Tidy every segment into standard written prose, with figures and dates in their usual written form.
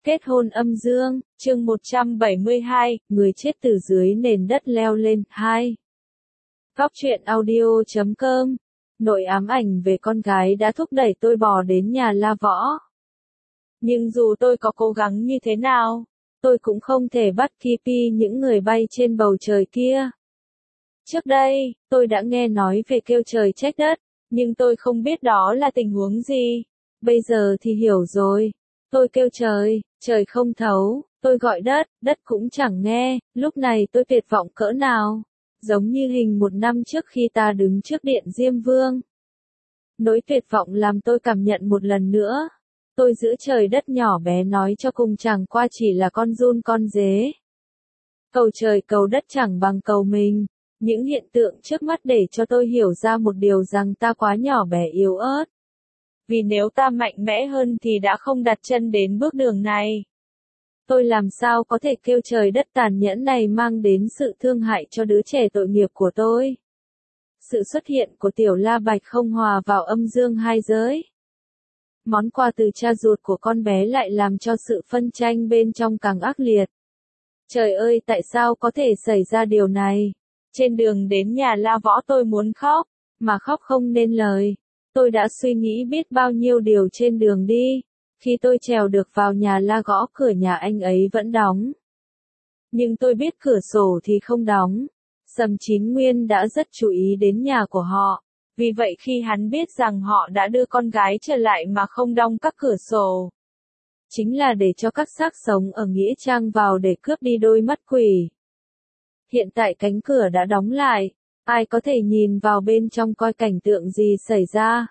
Kết hôn âm dương, chương 172, người chết từ dưới nền đất leo lên, 2. Góc truyện audio.com. Nỗi ám ảnh về con gái đã thúc đẩy tôi bò đến nhà La Võ. Nhưng dù tôi có cố gắng như thế nào, tôi cũng không thể bắt kịp những người bay trên bầu trời kia. Trước đây, tôi đã nghe nói về kêu trời trách đất, nhưng tôi không biết đó là tình huống gì. Bây giờ thì hiểu rồi. Tôi kêu trời, trời không thấu, tôi gọi đất, đất cũng chẳng nghe, lúc này tôi tuyệt vọng cỡ nào. Giống như hình 1 năm trước khi ta đứng trước điện Diêm Vương. Nỗi tuyệt vọng làm tôi cảm nhận một lần nữa. Tôi giữa trời đất nhỏ bé nói cho cùng chẳng qua chỉ là con giun con dế. Cầu trời cầu đất chẳng bằng cầu mình. Những hiện tượng trước mắt để cho tôi hiểu ra một điều rằng ta quá nhỏ bé yếu ớt. Vì nếu ta mạnh mẽ hơn thì đã không đặt chân đến bước đường này. Tôi làm sao có thể kêu trời đất tàn nhẫn này mang đến sự thương hại cho đứa trẻ tội nghiệp của tôi. Sự xuất hiện của tiểu La Bạch không hòa vào âm dương hai giới. Món quà từ cha ruột của con bé lại làm cho sự phân tranh bên trong càng ác liệt. Trời ơi, tại sao có thể xảy ra điều này? Trên đường đến nhà La Võ tôi muốn khóc, mà khóc không nên lời. Tôi đã suy nghĩ biết bao nhiêu điều trên đường đi. Khi tôi trèo được vào nhà La gõ cửa nhà anh ấy vẫn đóng. Nhưng tôi biết cửa sổ thì không đóng. Sầm Chín Nguyên đã rất chú ý đến nhà của họ. Vì vậy khi hắn biết rằng họ đã đưa con gái trở lại mà không đóng các cửa sổ, chính là để cho các xác sống ở Nghĩa Trang vào để cướp đi đôi mắt quỷ. Hiện tại cánh cửa đã đóng lại. Ai có thể nhìn vào bên trong coi cảnh tượng gì xảy ra?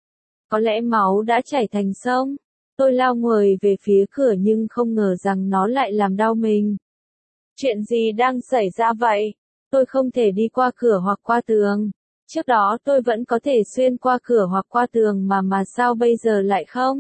Có lẽ máu đã chảy thành sông. Tôi lao nguồi về phía cửa nhưng không ngờ rằng nó lại làm đau mình. Chuyện gì đang xảy ra vậy? Tôi không thể đi qua cửa hoặc qua tường. Trước đó tôi vẫn có thể xuyên qua cửa hoặc qua tường mà sao bây giờ lại không?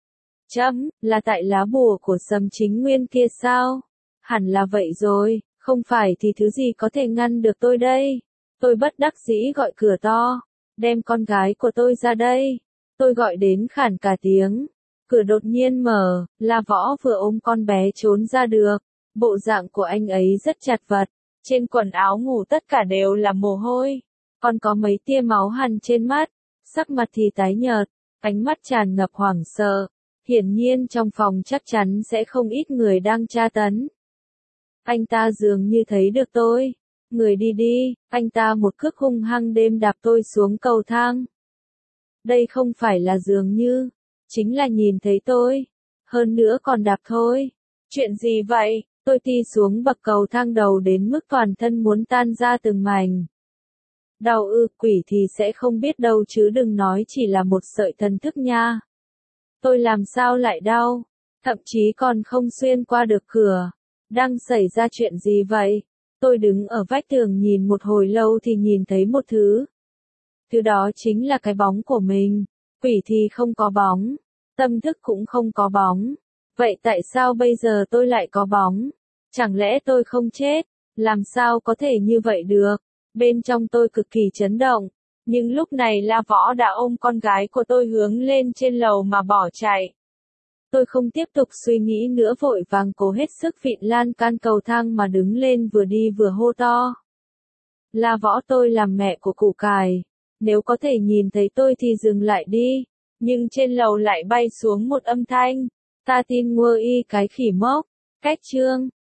Là tại lá bùa của Sầm Chính Nguyên kia sao? Hẳn là vậy rồi, không phải thì thứ gì có thể ngăn được tôi đây? Tôi bất đắc dĩ gọi cửa to, đem con gái của tôi ra đây. Tôi gọi đến khản cả tiếng. Cửa đột nhiên mở, La Võ vừa ôm con bé trốn ra được. Bộ dạng của anh ấy rất chật vật. Trên quần áo ngủ tất cả đều là mồ hôi. Còn có mấy tia máu hằn trên mắt. Sắc mặt thì tái nhợt, ánh mắt tràn ngập hoảng sợ. Hiển nhiên trong phòng chắc chắn sẽ không ít người đang tra tấn. Anh ta dường như thấy được tôi. Người đi đi, anh ta một cước hung hăng đêm đạp tôi xuống cầu thang. Đây không phải là dường như, chính là nhìn thấy tôi. Hơn nữa còn đạp thôi. Chuyện gì vậy? Tôi ti xuống bậc cầu thang đầu đến mức toàn thân muốn tan ra từng mảnh. Đau quỷ thì sẽ không biết đâu chứ đừng nói chỉ là một sợi thần thức nha. Tôi làm sao lại đau? Thậm chí còn không xuyên qua được cửa. Đang xảy ra chuyện gì vậy? Tôi đứng ở vách tường nhìn một hồi lâu thì nhìn thấy một thứ. Thứ đó chính là cái bóng của mình. Quỷ thì không có bóng. Tâm thức cũng không có bóng. Vậy tại sao bây giờ tôi lại có bóng? Chẳng lẽ tôi không chết? Làm sao có thể như vậy được? Bên trong tôi cực kỳ chấn động. Nhưng lúc này La Võ đã ôm con gái của tôi hướng lên trên lầu mà bỏ chạy. Tôi không tiếp tục suy nghĩ nữa vội vàng cố hết sức vịn lan can cầu thang mà đứng lên vừa đi vừa hô to. La Võ, tôi làm mẹ của củ cải. Nếu có thể nhìn thấy tôi thì dừng lại đi. Nhưng trên lầu lại bay xuống một âm thanh. Ta tin ngua y cái khỉ mốc. Cách chương.